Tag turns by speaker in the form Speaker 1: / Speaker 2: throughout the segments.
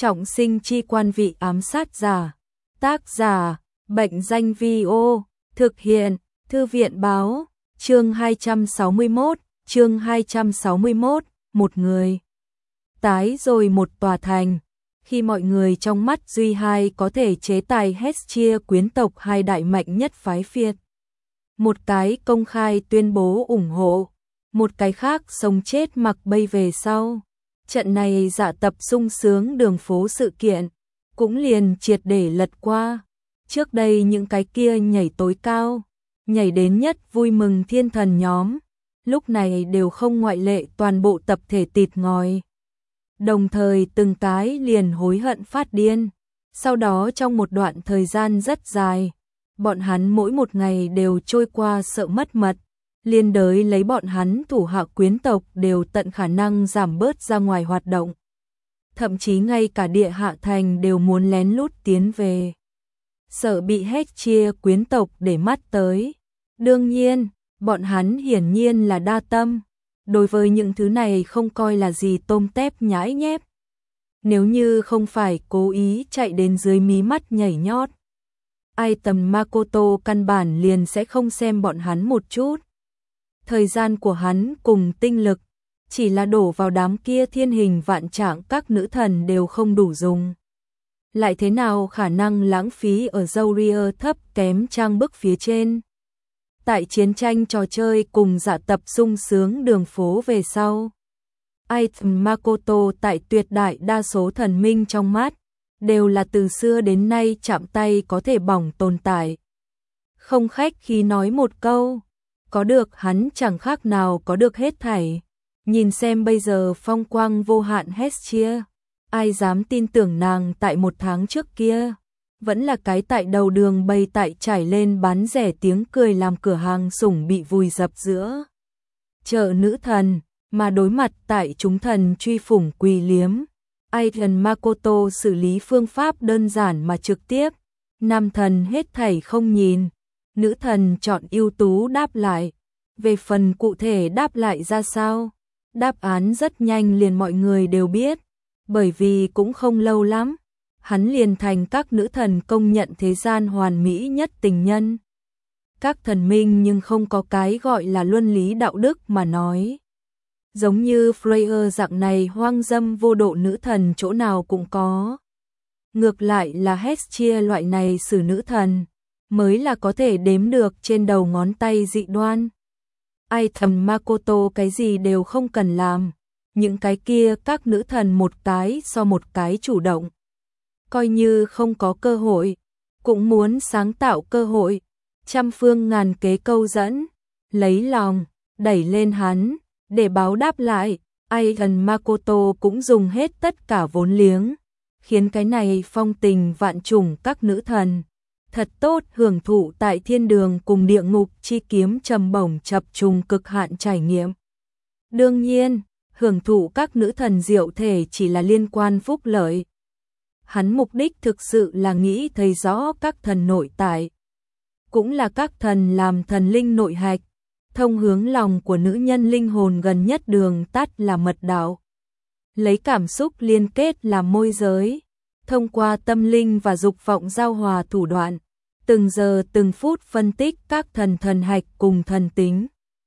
Speaker 1: Trọng sinh chi quan vị ám sát giả. Tác giả, Bệnh danh Vi-ô, thực hiện, Thư viện báo, chương 261, một người. Tái rồi một tòa thành. Khi mọi người trong mắt Duy Hai có thể chế tài Hestia quyến tộc hai đại mạnh nhất phái phiệt. Một cái công khai tuyên bố ủng hộ, một cái khác sống chết mặc bay về sau. Trận này dạ tập sung sướng đường phố sự kiện, cũng liền triệt để lật qua. Trước đây những cái kia nhảy tối cao, nhảy đến nhất vui mừng thiên thần nhóm, lúc này đều không ngoại lệ toàn bộ tập thể tịt ngòi. Đồng thời từng cái liền hối hận phát điên. Sau đó trong một đoạn thời gian rất dài, bọn hắn mỗi một ngày đều trôi qua sợ mất mật, liên đới lấy bọn hắn thủ hạ quyến tộc đều tận khả năng giảm bớt ra ngoài hoạt động. Thậm chí ngay cả địa hạ thành đều muốn lén lút tiến về. Sợ bị Hestia quyến tộc để mắt tới. Đương nhiên, bọn hắn hiển nhiên là đa tâm. Đối với những thứ này không coi là gì tôm tép nhãi nhép. Nếu như không phải cố ý chạy đến dưới mí mắt nhảy nhót, ai tầm Makoto căn bản liền sẽ không xem bọn hắn một chút. Thời gian của hắn cùng tinh lực, chỉ là đổ vào đám kia thiên hình vạn trạng các nữ thần đều không đủ dùng. Lại thế nào khả năng lãng phí ở Zoria thấp kém trang bức phía trên. Tại chiến tranh trò chơi cùng dạ tập sung sướng đường phố về sau, Item Makoto tại tuyệt đại đa số thần minh trong mắt, đều là từ xưa đến nay chạm tay có thể bỏng tồn tại. Không khách khi nói một câu, có được hắn chẳng khác nào có được hết thảy. Nhìn xem bây giờ phong quang vô hạn Hestia, ai dám tin tưởng nàng tại một tháng trước kia, vẫn là cái tại đầu đường bày tại trải lên bán rẻ tiếng cười làm cửa hàng sủng bị vùi dập giữa chợ nữ thần, mà đối mặt tại chúng thần truy phủng quỳ liếm. Aidan Makoto xử lý phương pháp đơn giản mà trực tiếp, nam thần hết thảy không nhìn, nữ thần chọn ưu tú đáp lại. Về phần cụ thể đáp lại ra sao, đáp án rất nhanh liền mọi người đều biết, bởi vì cũng không lâu lắm, hắn liền thành các nữ thần công nhận thế gian hoàn mỹ nhất tình nhân. Các thần minh nhưng không có cái gọi là luân lý đạo đức mà nói. Giống như Freya dạng này hoang dâm vô độ nữ thần chỗ nào cũng có. Ngược lại là Hestia loại này xử nữ thần, mới là có thể đếm được trên đầu ngón tay dị đoan. Ai thầm Makoto cái gì đều không cần làm, những cái kia các nữ thần một cái so một cái chủ động. Coi như không có cơ hội, cũng muốn sáng tạo cơ hội, trăm phương ngàn kế câu dẫn, lấy lòng, đẩy lên hắn, để báo đáp lại. Aidan Makoto cũng dùng hết tất cả vốn liếng, khiến cái này phong tình vạn trùng các nữ thần thật tốt hưởng thụ tại thiên đường cùng địa ngục chi kiếm trầm bổng chập trùng cực hạn trải nghiệm. Đương nhiên, hưởng thụ các nữ thần diệu thể chỉ là liên quan phúc lợi. Hắn mục đích thực sự là nghĩ thấy rõ các thần nội tại, cũng là các thần làm thần linh nội hạch, thông hướng lòng của nữ nhân linh hồn gần nhất đường tắt là mật đạo. Lấy cảm xúc liên kết làm môi giới, thông qua tâm linh và dục vọng giao hòa thủ đoạn, từng giờ từng phút phân tích các thần hạch cùng thần tính.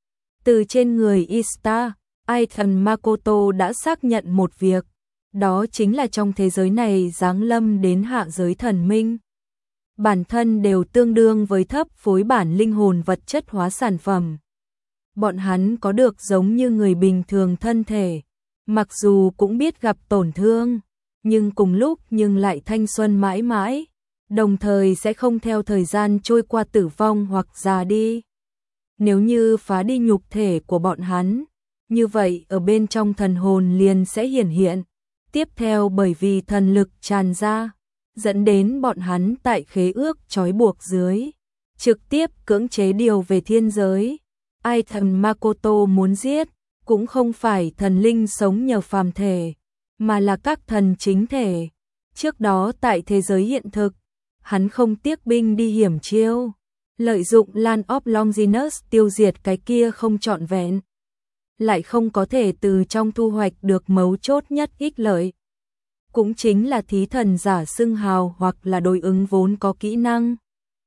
Speaker 1: Từ trên người Ishtar, Aidan Makoto đã xác nhận một việc, đó chính là trong thế giới này giáng lâm đến hạ giới thần minh, bản thân đều tương đương với thấp phối bản linh hồn vật chất hóa sản phẩm. Bọn hắn có được giống như người bình thường thân thể, mặc dù cũng biết gặp tổn thương, nhưng cùng lúc nhưng lại thanh xuân mãi mãi, đồng thời sẽ không theo thời gian trôi qua tử vong hoặc già đi. Nếu như phá đi nhục thể của bọn hắn, như vậy ở bên trong thần hồn liền sẽ hiển hiện. Tiếp theo bởi vì thần lực tràn ra, dẫn đến bọn hắn tại khế ước trói buộc dưới, trực tiếp cưỡng chế điều về thiên giới. Aidan Makoto muốn giết, cũng không phải thần linh sống nhờ phàm thể, mà là các thần chính thể. Trước đó tại thế giới hiện thực, hắn không tiếc binh đi hiểm chiêu, lợi dụng Land of Longinus tiêu diệt cái kia không trọn vẹn, lại không có thể từ trong thu hoạch được mấu chốt nhất ích lợi. cũng chính là thí thần giả xưng hào hoặc là đối ứng vốn có kỹ năng.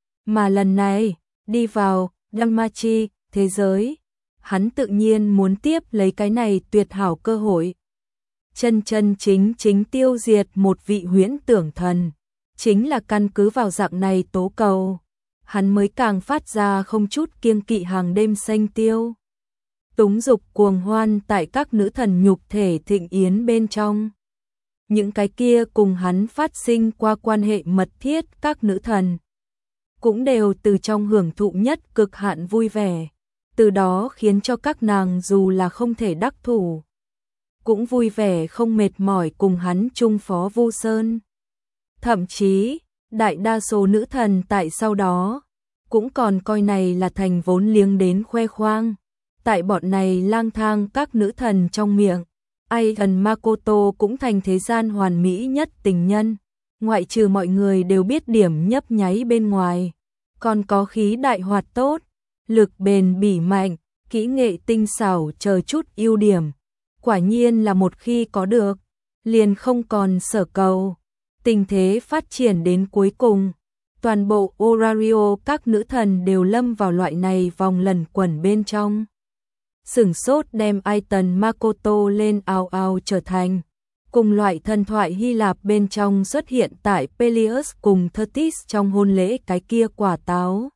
Speaker 1: Mà lần này, đi vào Danmachi, thế giới, hắn tự nhiên muốn tiếp lấy cái này tuyệt hảo cơ hội. Chân chính tiêu diệt một vị huyễn tưởng thần, chính là căn cứ vào dạng này tố cầu, hắn mới càng phát ra không chút kiêng kỵ hàng đêm xanh tiêu. Túng dục cuồng hoan tại các nữ thần nhục thể thịnh yến bên trong. Những cái kia cùng hắn phát sinh qua quan hệ mật thiết các nữ thần, cũng đều từ trong hưởng thụ nhất cực hạn vui vẻ, từ đó khiến cho các nàng dù là không thể đắc thủ, cũng vui vẻ không mệt mỏi cùng hắn chung phó vu sơn. Thậm chí, đại đa số nữ thần tại sau đó, cũng còn coi này là thành vốn liếng đến khoe khoang. Tại bọn này lang thang các nữ thần trong miệng, Aidan Makoto cũng thành thế gian hoàn mỹ nhất tình nhân, ngoại trừ mọi người đều biết điểm nhấp nháy bên ngoài, còn có khí đại hoạt tốt, lực bền bỉ mạnh, kỹ nghệ tinh xảo chờ chút ưu điểm. Quả nhiên là một khi có được, liền không còn sở cầu. Tình thế phát triển đến cuối cùng, toàn bộ Orario các nữ thần đều lâm vào loại này vòng lẩn quẩn bên trong. Sửng sốt đem Aidan Makoto lên ao ao trở thành cùng loại thần thoại Hy Lạp bên trong xuất hiện tại Peleus cùng Thetis trong hôn lễ cái kia quả táo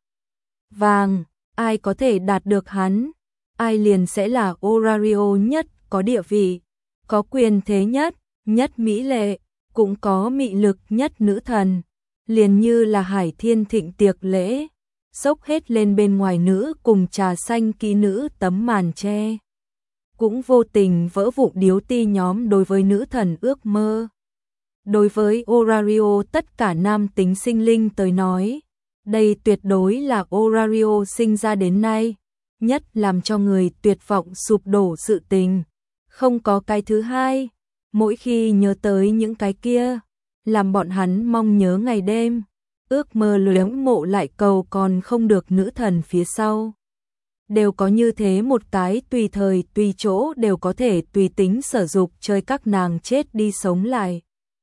Speaker 1: vàng, ai có thể đạt được hắn, ai liền sẽ là Orario nhất có địa vị, có quyền thế nhất, nhất mỹ lệ, cũng có mị lực nhất nữ thần, liền như là Hải Thiên thịnh tiệc lễ, xốc hết lên bên ngoài nữ cùng trà xanh kỹ nữ tấm màn che. Cũng vô tình vỡ vụn điếu ti nhóm đối với nữ thần ước mơ. Đối với Orario tất cả nam tính sinh linh tới nói, đây tuyệt đối là Orario sinh ra đến nay, nhất làm cho người tuyệt vọng sụp đổ sự tình. Không có cái thứ hai, mỗi khi nhớ tới những cái kia, làm bọn hắn mong nhớ ngày đêm, ước mơ luyến mộ lại cầu còn không được nữ thần phía sau. Đều có như thế một cái tùy thời tùy chỗ đều có thể tùy tính sở dục chơi các nàng chết đi sống lại.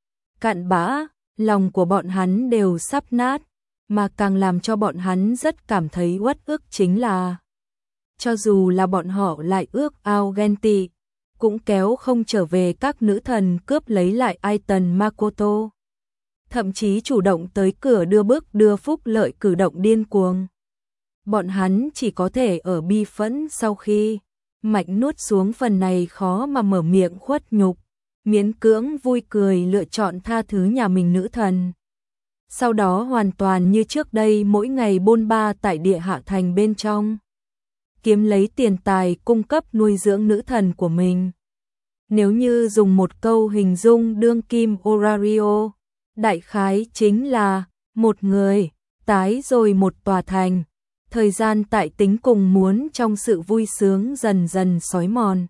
Speaker 1: Cạn bã, lòng của bọn hắn đều sắp nát, mà càng làm cho bọn hắn rất cảm thấy uất ức chính là cho dù là bọn họ lại ước ao ghen tị, cũng kéo không trở về các nữ thần cướp lấy lại Aidan Makoto. Thậm chí chủ động tới cửa đưa bước đưa phúc lợi cử động điên cuồng. Bọn hắn chỉ có thể ở bi phẫn sau khi mạnh nuốt xuống phần này khó mà mở miệng khuất nhục, miễn cưỡng vui cười lựa chọn tha thứ nhà mình nữ thần. Sau đó hoàn toàn như trước đây mỗi ngày bôn ba tại địa hạ thành bên trong, kiếm lấy tiền tài cung cấp nuôi dưỡng nữ thần của mình. Nếu như dùng một câu hình dung đương kim Orario, đại khái chính là một người tái rồi một tòa thành. Thời gian tại tính cùng muốn trong sự vui sướng dần dần xói mòn.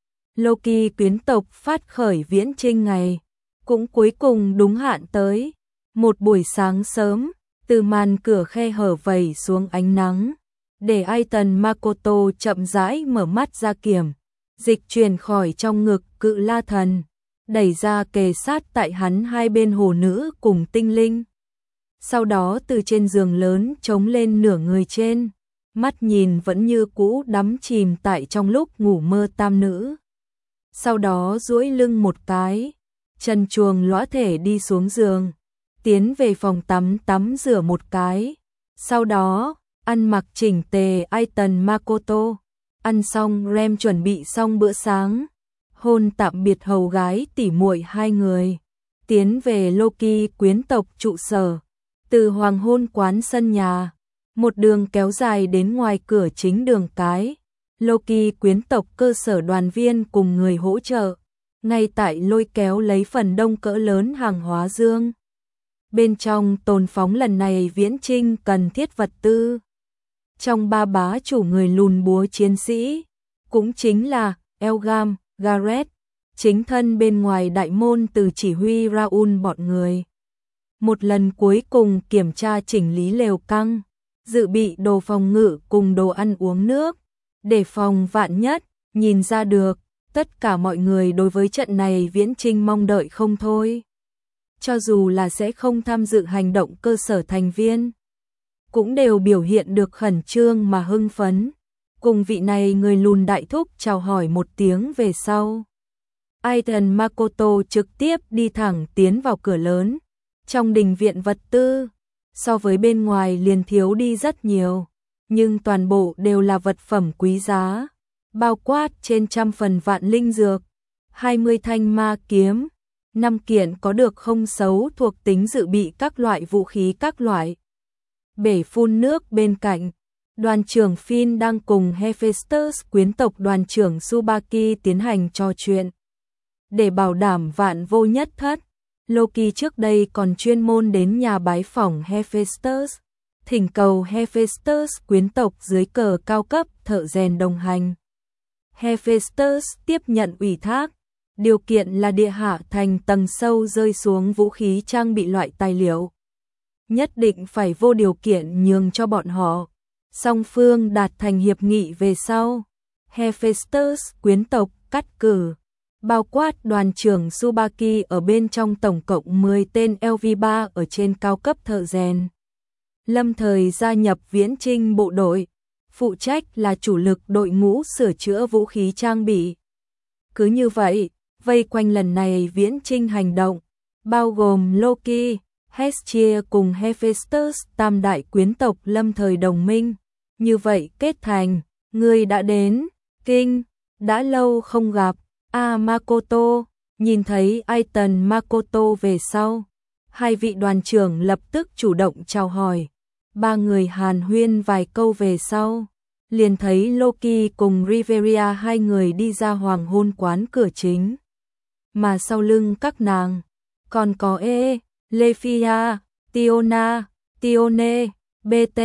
Speaker 1: Loki quyến tộc phát khởi viễn chinh ngày, cũng cuối cùng đúng hạn tới. Một buổi sáng sớm, từ màn cửa khe hở vẩy xuống ánh nắng, để Aidan Makoto chậm rãi mở mắt ra kiểm, dịch chuyển khỏi trong ngực cự la thần, đẩy ra kề sát tại hắn hai bên hồ nữ cùng tinh linh. Sau đó từ trên giường lớn trống lên nửa người trên, mắt nhìn vẫn như cũ đắm chìm tại trong lúc ngủ mơ tam nữ. Sau đó duỗi lưng một cái, chân chuồng lõa thể đi xuống giường, tiến về phòng tắm tắm rửa một cái. Sau đó, ăn mặc chỉnh tề Aidan Makoto, ăn xong rem chuẩn bị xong bữa sáng, hôn tạm biệt hầu gái tỉ muội hai người, tiến về Loki quyến tộc trụ sở. Từ hoàng hôn quán sân nhà, một đường kéo dài đến ngoài cửa chính đường cái, Loki quyến tộc cơ sở đoàn viên cùng người hỗ trợ, ngay tại lôi kéo lấy phần đông cỡ lớn hàng hóa dương. Bên trong tồn phóng lần này viễn chinh cần thiết vật tư. Trong ba bá chủ người lùn búa chiến sĩ, cũng chính là Elgam, Gareth, chính thân bên ngoài đại môn từ chỉ huy Raoul bọn người. Một lần cuối cùng kiểm tra chỉnh lý lều căng, dự bị đồ phòng ngự cùng đồ ăn uống nước, để phòng vạn nhất, nhìn ra được, tất cả mọi người đối với trận này viễn chinh mong đợi không thôi. cho dù là sẽ không tham dự hành động cơ sở thành viên, cũng đều biểu hiện được khẩn trương mà hưng phấn. Cùng vị này người lùn đại thúc chào hỏi một tiếng về sau, Aiton Makoto trực tiếp đi thẳng tiến vào cửa lớn. Trong đình viện vật tư, so với bên ngoài liền thiếu đi rất nhiều, nhưng toàn bộ đều là vật phẩm quý giá, bao quát trên trăm phần vạn linh dược, 20 thanh ma kiếm, 5 kiện có được không xấu thuộc tính dự bị các loại vũ khí các loại. Bể phun nước bên cạnh, đoàn trưởng Finn đang cùng Hephaestus quyến tộc đoàn trưởng Tsubaki tiến hành trò chuyện. Để bảo đảm vạn vô nhất thất, Loki trước đây còn chuyên môn đến nhà bái phỏng Hephaestus, thỉnh cầu Hephaestus quyến tộc dưới cờ cao cấp thợ rèn đồng hành. Hephaestus tiếp nhận ủy thác, điều kiện là địa hạ thành tầng sâu rơi xuống vũ khí trang bị loại tài liệu. Nhất định phải vô điều kiện nhường cho bọn họ. Song phương đạt thành hiệp nghị về sau, Hephaestus quyến tộc cắt cử, bao quát đoàn trưởng Tsubaki ở bên trong tổng cộng 10 tên LV3 ở trên cao cấp thợ rèn. Lâm thời gia nhập viễn trinh bộ đội, phụ trách là chủ lực đội ngũ sửa chữa vũ khí trang bị. Cứ như vậy, vây quanh lần này viễn trinh hành động, bao gồm Loki, Hestia cùng Hephaestus tam đại quyến tộc lâm thời đồng minh. Như vậy kết thành, người đã đến, kinh, đã lâu không gặp, Makoto, nhìn thấy Aiton Makoto về sau. Hai vị đoàn trưởng lập tức chủ động chào hỏi, ba người hàn huyên vài câu về sau. Liền thấy Loki cùng Riveria hai người đi ra hoàng hôn quán cửa chính. Mà sau lưng các nàng, còn có Lephia, Tiona, Tione, BT,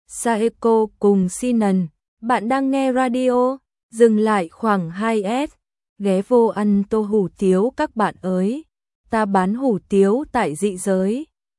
Speaker 1: Saeko cùng Sinan. Bạn đang nghe radio, dừng lại khoảng 2S, ghé vô ăn tô hủ tiếu các bạn ơi. Ta bán hủ tiếu tại dị giới.